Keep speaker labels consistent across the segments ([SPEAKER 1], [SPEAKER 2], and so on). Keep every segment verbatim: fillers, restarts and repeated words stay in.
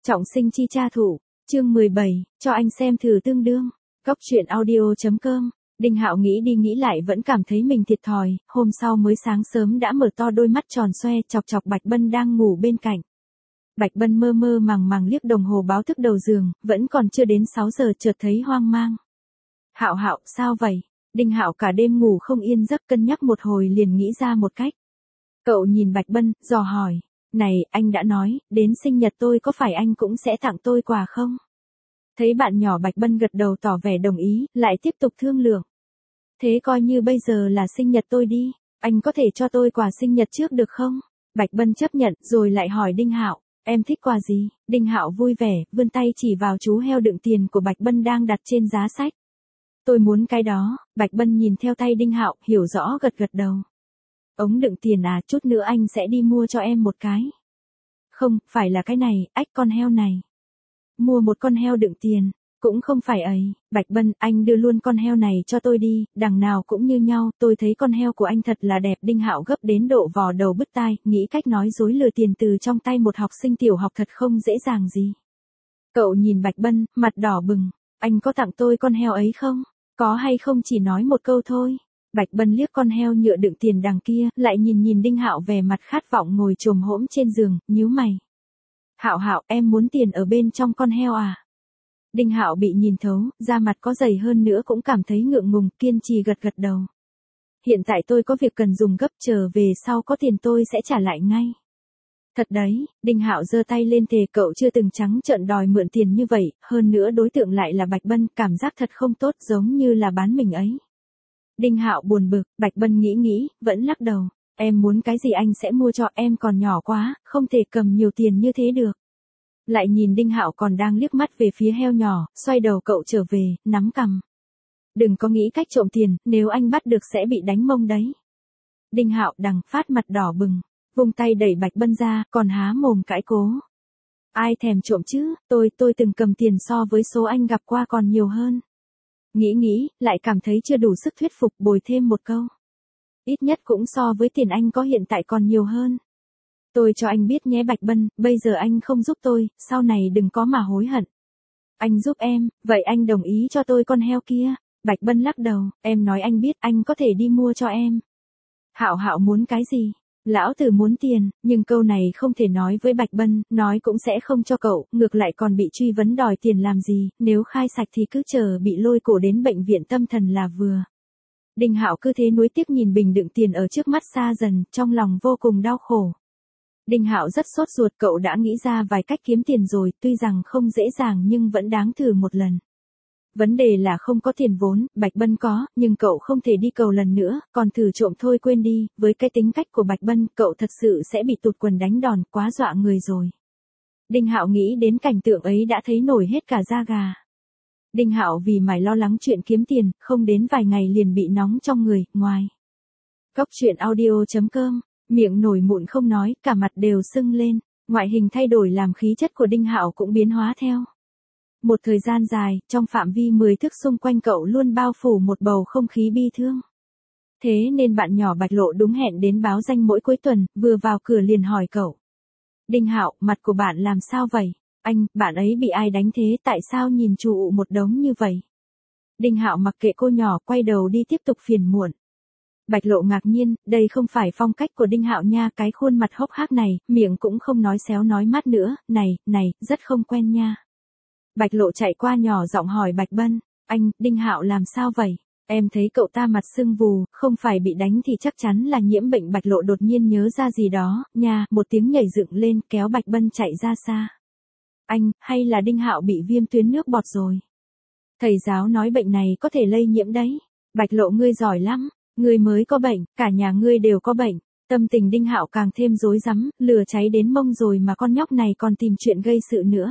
[SPEAKER 1] Trọng sinh chi cha thủ, chương mười bảy, cho anh xem thử tương đương. Góc truyện audio chấm com. Đinh Hạo nghĩ đi nghĩ lại vẫn cảm thấy mình thiệt thòi, hôm sau mới sáng sớm đã mở to đôi mắt tròn xoe chọc chọc Bạch Bân đang ngủ bên cạnh. Bạch Bân mơ mơ màng màng liếc đồng hồ báo thức đầu giường, vẫn còn chưa đến sáu giờ chợt thấy hoang mang. Hạo Hạo, sao vậy? Đinh Hạo cả đêm ngủ không yên giấc, cân nhắc một hồi liền nghĩ ra một cách. Cậu nhìn Bạch Bân, dò hỏi, này, anh đã nói, đến sinh nhật tôi có phải anh cũng sẽ tặng tôi quà không? Thấy bạn nhỏ Bạch Bân gật đầu tỏ vẻ đồng ý, lại tiếp tục thương lượng. Thế coi như bây giờ là sinh nhật tôi đi, anh có thể cho tôi quà sinh nhật trước được không? Bạch Bân chấp nhận, rồi lại hỏi Đinh Hạo, em thích quà gì? Đinh Hạo vui vẻ, vươn tay chỉ vào chú heo đựng tiền của Bạch Bân đang đặt trên giá sách. Tôi muốn cái đó. Bạch Bân nhìn theo tay Đinh Hạo, hiểu rõ gật gật đầu. Ống đựng tiền à, chút nữa anh sẽ đi mua cho em một cái. Không, phải là cái này, ách con heo này. Mua một con heo đựng tiền, cũng không phải ấy. Bạch Bân, anh đưa luôn con heo này cho tôi đi, đằng nào cũng như nhau, tôi thấy con heo của anh thật là đẹp. Đinh Hạo gấp đến độ vò đầu bứt tai, nghĩ cách nói dối lừa tiền từ trong tay một học sinh tiểu học thật không dễ dàng gì. Cậu nhìn Bạch Bân, mặt đỏ bừng, anh có tặng tôi con heo ấy không? Có hay không chỉ nói một câu thôi. Bạch Bân liếc con heo nhựa đựng tiền đằng kia, lại nhìn nhìn Đinh Hạo vẻ mặt khát vọng ngồi chồm hổm trên giường, nhíu mày. Hạo Hạo, em muốn tiền ở bên trong con heo à? Đinh Hạo bị nhìn thấu, da mặt có dày hơn nữa cũng cảm thấy ngượng ngùng, kiên trì gật gật đầu. Hiện tại tôi có việc cần dùng gấp, trở về sau có tiền tôi sẽ trả lại ngay. Thật đấy, Đinh Hạo giơ tay lên thề, cậu chưa từng trắng trợn đòi mượn tiền như vậy, hơn nữa đối tượng lại là Bạch Bân, cảm giác thật không tốt, giống như là bán mình ấy. Đinh Hạo buồn bực, Bạch Bân nghĩ nghĩ, vẫn lắc đầu. Em muốn cái gì anh sẽ mua cho, em còn nhỏ quá, không thể cầm nhiều tiền như thế được. Lại nhìn Đinh Hạo còn đang liếc mắt về phía heo nhỏ, xoay đầu cậu trở về, nắm cằm. Đừng có nghĩ cách trộm tiền, nếu anh bắt được sẽ bị đánh mông đấy. Đinh Hạo đằng phát mặt đỏ bừng, vung tay đẩy Bạch Bân ra, còn há mồm cãi cố. Ai thèm trộm chứ, tôi, tôi từng cầm tiền so với số anh gặp qua còn nhiều hơn. Nghĩ nghĩ, lại cảm thấy chưa đủ sức thuyết phục, bồi thêm một câu. Ít nhất cũng so với tiền anh có hiện tại còn nhiều hơn. Tôi cho anh biết nhé Bạch Bân, bây giờ anh không giúp tôi, sau này đừng có mà hối hận. Anh giúp em, vậy anh đồng ý cho tôi con heo kia. Bạch Bân lắc đầu, em nói anh biết, anh có thể đi mua cho em. Hạo Hạo muốn cái gì? Lão tử muốn tiền, nhưng câu này không thể nói với Bạch Bân, nói cũng sẽ không cho cậu, ngược lại còn bị truy vấn đòi tiền làm gì, nếu khai sạch thì cứ chờ bị lôi cổ đến bệnh viện tâm thần là vừa. Đinh Hạo cứ thế nuối tiếc nhìn bình đựng tiền ở trước mắt xa dần, trong lòng vô cùng đau khổ. Đinh Hạo rất sốt ruột, cậu đã nghĩ ra vài cách kiếm tiền rồi, tuy rằng không dễ dàng nhưng vẫn đáng thử một lần. Vấn đề là không có tiền vốn, Bạch Bân có, nhưng cậu không thể đi cầu lần nữa, còn thử trộm thôi quên đi, với cái tính cách của Bạch Bân, cậu thật sự sẽ bị tụt quần đánh đòn, quá dọa người rồi. Đinh Hạo nghĩ đến cảnh tượng ấy đã thấy nổi hết cả da gà. Đinh Hạo vì mải lo lắng chuyện kiếm tiền, không đến vài ngày liền bị nóng trong người, ngoài. Góc truyện audio chấm com, miệng nổi mụn không nói, cả mặt đều sưng lên, ngoại hình thay đổi làm khí chất của Đinh Hạo cũng biến hóa theo. Một thời gian dài, trong phạm vi mười thước xung quanh cậu luôn bao phủ một bầu không khí bi thương. Thế nên bạn nhỏ Bạch Lộ đúng hẹn đến báo danh mỗi cuối tuần, vừa vào cửa liền hỏi cậu. Đinh Hạo, mặt của bạn làm sao vậy? Anh, bạn ấy bị ai đánh thế, tại sao nhìn trụ một đống như vậy? Đinh Hạo mặc kệ cô nhỏ, quay đầu đi tiếp tục phiền muộn. Bạch Lộ ngạc nhiên, đây không phải phong cách của Đinh Hạo nha, cái khuôn mặt hốc hác này, miệng cũng không nói xéo nói mát nữa, này, này, rất không quen nha. Bạch Lộ chạy qua nhỏ giọng hỏi Bạch Bân, anh, Đinh Hạo làm sao vậy? Em thấy cậu ta mặt sưng vù, không phải bị đánh thì chắc chắn là nhiễm bệnh. Bạch Lộ đột nhiên nhớ ra gì đó, nha, một tiếng nhảy dựng lên, kéo Bạch Bân chạy ra xa. Anh, hay là Đinh Hạo bị viêm tuyến nước bọt rồi? Thầy giáo nói bệnh này có thể lây nhiễm đấy. Bạch Lộ, ngươi giỏi lắm, ngươi mới có bệnh, cả nhà ngươi đều có bệnh. Tâm tình Đinh Hạo càng thêm rối rắm, lửa cháy đến mông rồi mà con nhóc này còn tìm chuyện gây sự nữa.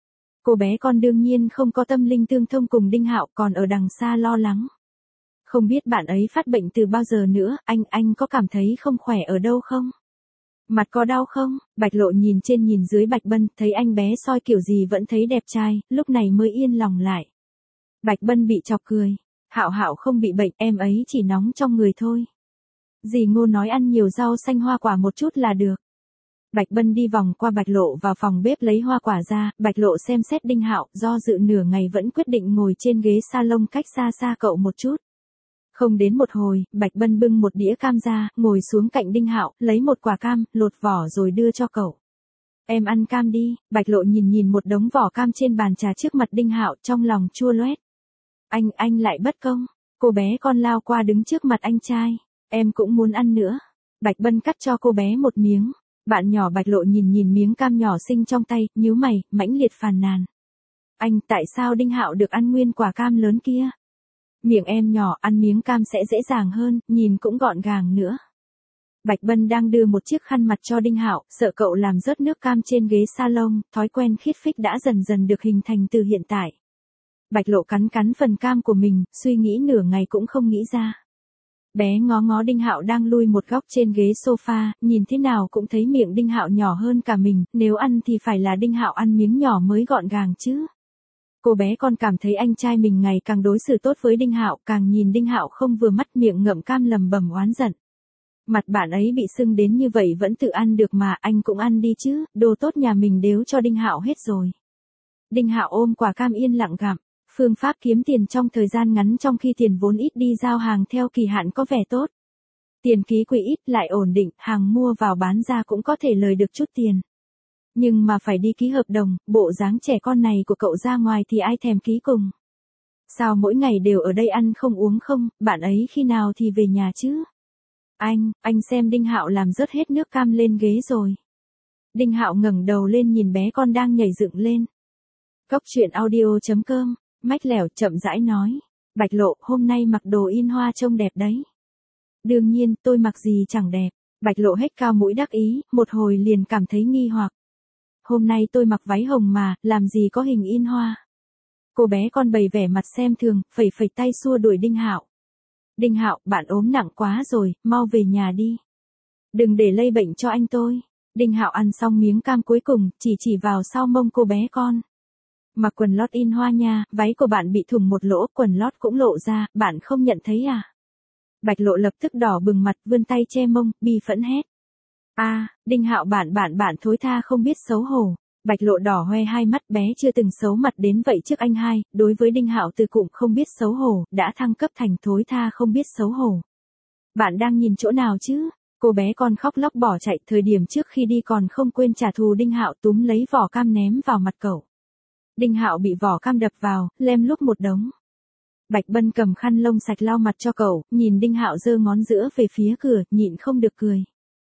[SPEAKER 1] Cô bé con đương nhiên không có tâm linh tương thông cùng Đinh Hạo, còn ở đằng xa lo lắng. Không biết bạn ấy phát bệnh từ bao giờ nữa, anh, anh có cảm thấy không khỏe ở đâu không? Mặt có đau không? Bạch Lộ nhìn trên nhìn dưới Bạch Bân, thấy anh bé soi kiểu gì vẫn thấy đẹp trai, lúc này mới yên lòng lại. Bạch Bân bị chọc cười. Hạo Hạo không bị bệnh, em ấy chỉ nóng trong người thôi. Dì Ngô nói ăn nhiều rau xanh hoa quả một chút là được. Bạch Bân đi vòng qua Bạch Lộ vào phòng bếp lấy hoa quả ra, Bạch Lộ xem xét Đinh Hạo, do dự nửa ngày vẫn quyết định ngồi trên ghế salon cách xa xa cậu một chút. Không đến một hồi, Bạch Bân bưng một đĩa cam ra, ngồi xuống cạnh Đinh Hạo, lấy một quả cam, lột vỏ rồi đưa cho cậu. Em ăn cam đi. Bạch Lộ nhìn nhìn một đống vỏ cam trên bàn trà trước mặt Đinh Hạo, trong lòng chua loét. Anh, anh lại bất công. Cô bé con lao qua đứng trước mặt anh trai. Em cũng muốn ăn nữa. Bạch Bân cắt cho cô bé một miếng. Bạn nhỏ Bạch Lộ nhìn nhìn miếng cam nhỏ xinh trong tay, nhíu mày, mãnh liệt phàn nàn. Anh, tại sao Đinh Hạo được ăn nguyên quả cam lớn kia? Miệng em nhỏ, ăn miếng cam sẽ dễ dàng hơn, nhìn cũng gọn gàng nữa. Bạch Bân đang đưa một chiếc khăn mặt cho Đinh Hạo, sợ cậu làm rớt nước cam trên ghế salon, thói quen khít phích đã dần dần được hình thành từ hiện tại. Bạch Lộ cắn cắn phần cam của mình, suy nghĩ nửa ngày cũng không nghĩ ra. Bé ngó ngó Đinh Hạo đang lui một góc trên ghế sofa, nhìn thế nào cũng thấy miệng Đinh Hạo nhỏ hơn cả mình, nếu ăn thì phải là Đinh Hạo ăn miếng nhỏ mới gọn gàng chứ. Cô bé con cảm thấy anh trai mình ngày càng đối xử tốt với Đinh Hạo, càng nhìn Đinh Hạo không vừa mắt, miệng ngậm cam lầm bầm oán giận. Mặt bạn ấy bị sưng đến như vậy vẫn tự ăn được mà, anh cũng ăn đi chứ, đồ tốt nhà mình đều cho Đinh Hạo hết rồi. Đinh Hạo ôm quả cam yên lặng gặm. Phương pháp kiếm tiền trong thời gian ngắn trong khi tiền vốn ít đi giao hàng theo kỳ hạn có vẻ tốt. Tiền ký quỹ ít lại ổn định, hàng mua vào bán ra cũng có thể lời được chút tiền. Nhưng mà phải đi ký hợp đồng, bộ dáng trẻ con này của cậu ra ngoài thì ai thèm ký cùng. Sao mỗi ngày đều ở đây ăn không uống không, bạn ấy khi nào thì về nhà chứ? Anh, anh xem Đinh Hạo làm rớt hết nước cam lên ghế rồi. Đinh Hạo ngẩng đầu lên nhìn bé con đang nhảy dựng lên. Cốc truyện audio chấm com, mách lẻo chậm rãi nói. Bạch Lộ, hôm nay mặc đồ in hoa trông đẹp đấy. Đương nhiên, tôi mặc gì chẳng đẹp. Bạch Lộ hét cao mũi đắc ý, một hồi liền cảm thấy nghi hoặc. Hôm nay tôi mặc váy hồng mà, làm gì có hình in hoa. Cô bé con bày vẻ mặt xem thường, phẩy phẩy tay xua đuổi Đinh Hạo. Đinh Hạo, bạn ốm nặng quá rồi, mau về nhà đi. Đừng để lây bệnh cho anh tôi. Đinh Hạo ăn xong miếng cam cuối cùng, chỉ chỉ vào sau mông cô bé con. Mặc quần lót in hoa nha, váy của bạn bị thủng một lỗ, quần lót cũng lộ ra, bạn không nhận thấy à? Bạch Lộ lập tức đỏ bừng mặt, vươn tay che mông, bi phẫn hét. A, à, Đinh Hạo bạn bạn bạn thối tha không biết xấu hổ. Bạch Lộ đỏ hoe hai mắt, bé chưa từng xấu mặt đến vậy trước anh hai, đối với Đinh Hạo từ cụm không biết xấu hổ, đã thăng cấp thành thối tha không biết xấu hổ. Bạn đang nhìn chỗ nào chứ? Cô bé con khóc lóc bỏ chạy, thời điểm trước khi đi còn không quên trả thù Đinh Hạo, túm lấy vỏ cam ném vào mặt cậu. Đinh Hạo bị vỏ cam đập vào, lem luốc một đống. Bạch Bân cầm khăn lông sạch lau mặt cho cậu, nhìn Đinh Hạo giơ ngón giữa về phía cửa, nhịn không được cười.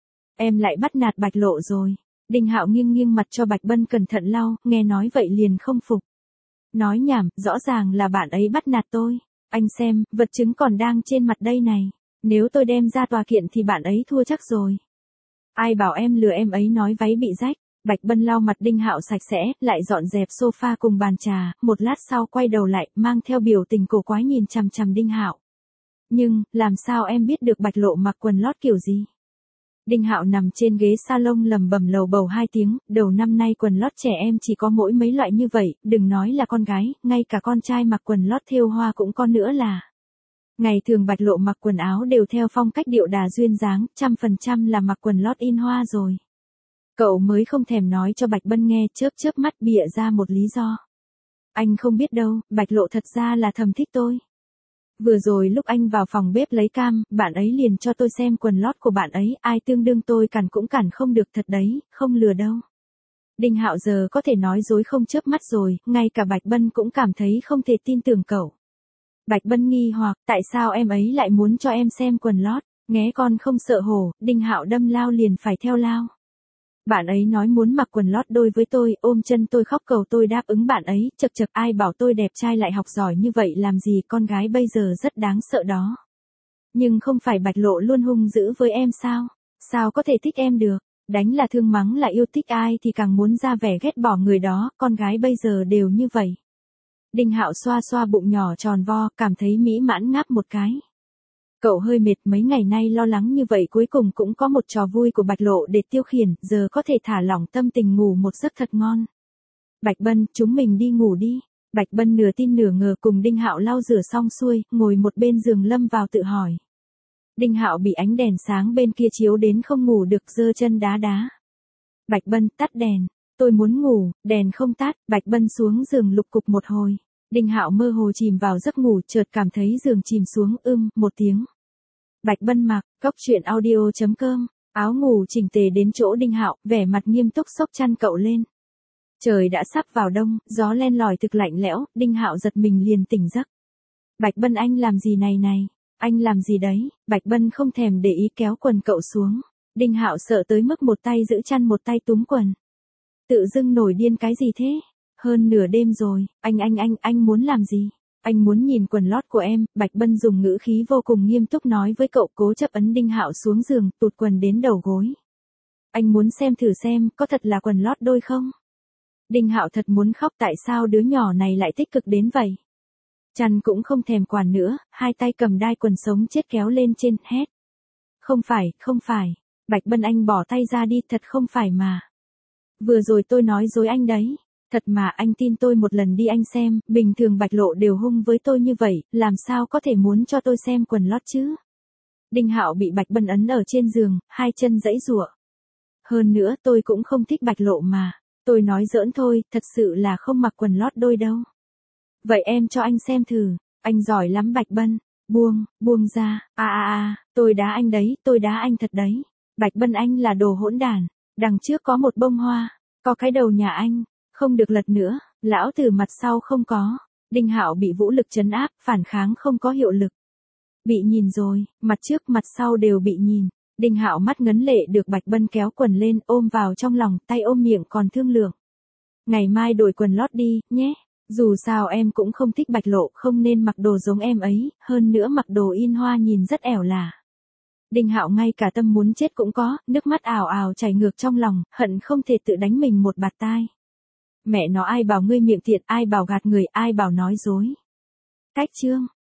[SPEAKER 1] Em lại bắt nạt Bạch Lộ rồi. Đinh Hạo nghiêng nghiêng mặt cho Bạch Bân cẩn thận lau, nghe nói vậy liền không phục. Nói nhảm, rõ ràng là bạn ấy bắt nạt tôi. Anh xem, vật chứng còn đang trên mặt đây này. Nếu tôi đem ra tòa kiện thì bạn ấy thua chắc rồi. Ai bảo em lừa em ấy nói váy bị rách. Bạch Bân lau mặt Đinh Hạo sạch sẽ, lại dọn dẹp sofa cùng bàn trà, một lát sau quay đầu lại, mang theo biểu tình cổ quái nhìn chằm chằm Đinh Hạo. Nhưng, làm sao em biết được Bạch Lộ mặc quần lót kiểu gì? Đinh Hạo nằm trên ghế salon lầm bầm lầu bầu hai tiếng, đầu năm nay quần lót trẻ em chỉ có mỗi mấy loại như vậy, đừng nói là con gái, ngay cả con trai mặc quần lót thêu hoa cũng có nữa là. Ngày thường Bạch Lộ mặc quần áo đều theo phong cách điệu đà duyên dáng, trăm phần trăm là mặc quần lót in hoa rồi. Cậu mới không thèm nói cho Bạch Bân nghe, chớp chớp mắt bịa ra một lý do. Anh không biết đâu, Bạch Lộ thật ra là thầm thích tôi. Vừa rồi lúc anh vào phòng bếp lấy cam, bạn ấy liền cho tôi xem quần lót của bạn ấy, ai tương đương tôi cản cũng cản không được thật đấy, không lừa đâu. Đinh Hạo giờ có thể nói dối không chớp mắt rồi, ngay cả Bạch Bân cũng cảm thấy không thể tin tưởng cậu. Bạch Bân nghi hoặc, tại sao em ấy lại muốn cho em xem quần lót, nghé con không sợ hổ, Đinh Hạo đâm lao liền phải theo lao. Bạn ấy nói muốn mặc quần lót đôi với tôi, ôm chân tôi khóc cầu tôi đáp ứng bạn ấy, chật chật ai bảo tôi đẹp trai lại học giỏi như vậy làm gì, con gái bây giờ rất đáng sợ đó. Nhưng không phải Bạch Lộ luôn hung dữ với em sao? Sao có thể thích em được? Đánh là thương mắng là yêu, thích ai thì càng muốn ra vẻ ghét bỏ người đó, con gái bây giờ đều như vậy. Đinh Hạo xoa xoa bụng nhỏ tròn vo, cảm thấy mỹ mãn ngáp một cái. Cậu hơi mệt, mấy ngày nay lo lắng như vậy cuối cùng cũng có một trò vui của Bạch Lộ để tiêu khiển, giờ có thể thả lỏng tâm tình ngủ một giấc thật ngon. Bạch Bân, chúng mình đi ngủ đi. Bạch Bân nửa tin nửa ngờ cùng Đinh Hạo lau rửa xong xuôi, ngồi một bên giường lâm vào tự hỏi. Đinh Hạo bị ánh đèn sáng bên kia chiếu đến không ngủ được, giơ chân đá đá. Bạch Bân, tắt đèn. Tôi muốn ngủ, đèn không tắt, Bạch Bân xuống giường lục cục một hồi. Đinh Hạo mơ hồ chìm vào giấc ngủ, chợt cảm thấy giường chìm xuống, ưm, một tiếng. Bạch Bân mặc, cốc truyện audio chấm com, áo ngủ chỉnh tề đến chỗ Đinh Hạo, vẻ mặt nghiêm túc xốc chăn cậu lên. Trời đã sắp vào đông, gió len lỏi thực lạnh lẽo, Đinh Hạo giật mình liền tỉnh giấc. Bạch Bân, anh làm gì này này? Anh làm gì đấy? Bạch Bân không thèm để ý kéo quần cậu xuống. Đinh Hạo sợ tới mức một tay giữ chăn một tay túm quần. Tự dưng nổi điên cái gì thế? Hơn nửa đêm rồi, anh anh anh, anh muốn làm gì? Anh muốn nhìn quần lót của em, Bạch Bân dùng ngữ khí vô cùng nghiêm túc nói với cậu, cố chấp ấn Đinh Hạo xuống giường, tụt quần đến đầu gối. Anh muốn xem thử xem, có thật là quần lót đôi không? Đinh Hạo thật muốn khóc, tại sao đứa nhỏ này lại tích cực đến vậy? Chăn cũng không thèm quản nữa, hai tay cầm đai quần sống chết kéo lên trên, hét. Không phải, không phải. Bạch Bân, anh bỏ tay ra đi, thật không phải mà. Vừa rồi tôi nói dối anh đấy. Thật mà, anh tin tôi một lần đi anh xem, bình thường Bạch Lộ đều hung với tôi như vậy, làm sao có thể muốn cho tôi xem quần lót chứ? Đinh Hạo bị Bạch Bân ấn ở trên giường, hai chân giãy giụa. Hơn nữa tôi cũng không thích Bạch Lộ mà. Tôi nói giỡn thôi, thật sự là không mặc quần lót đôi đâu. Vậy em cho anh xem thử, anh giỏi lắm Bạch Bân. Buông, buông ra, a a a, tôi đá anh đấy, tôi đá anh thật đấy. Bạch Bân, anh là đồ hỗn đản, đằng trước có một bông hoa, có cái đầu nhà anh, không được lật nữa, lão tử mặt sau không có. Đinh Hạo bị vũ lực trấn áp, phản kháng không có hiệu lực. Bị nhìn rồi, mặt trước mặt sau đều bị nhìn. Đinh Hạo mắt ngấn lệ được Bạch Bân kéo quần lên, ôm vào trong lòng, tay ôm miệng còn thương lượng. Ngày mai đổi quần lót đi, nhé. Dù sao em cũng không thích Bạch Lộ, không nên mặc đồ giống em ấy, hơn nữa mặc đồ in hoa nhìn rất ẻo lả. Đinh Hạo ngay cả tâm muốn chết cũng có, nước mắt ào ào chảy ngược trong lòng, hận không thể tự đánh mình một bạt tai. Mẹ nó, ai bảo ngươi miệng tiện, ai bảo gạt người, ai bảo nói dối. Cách chương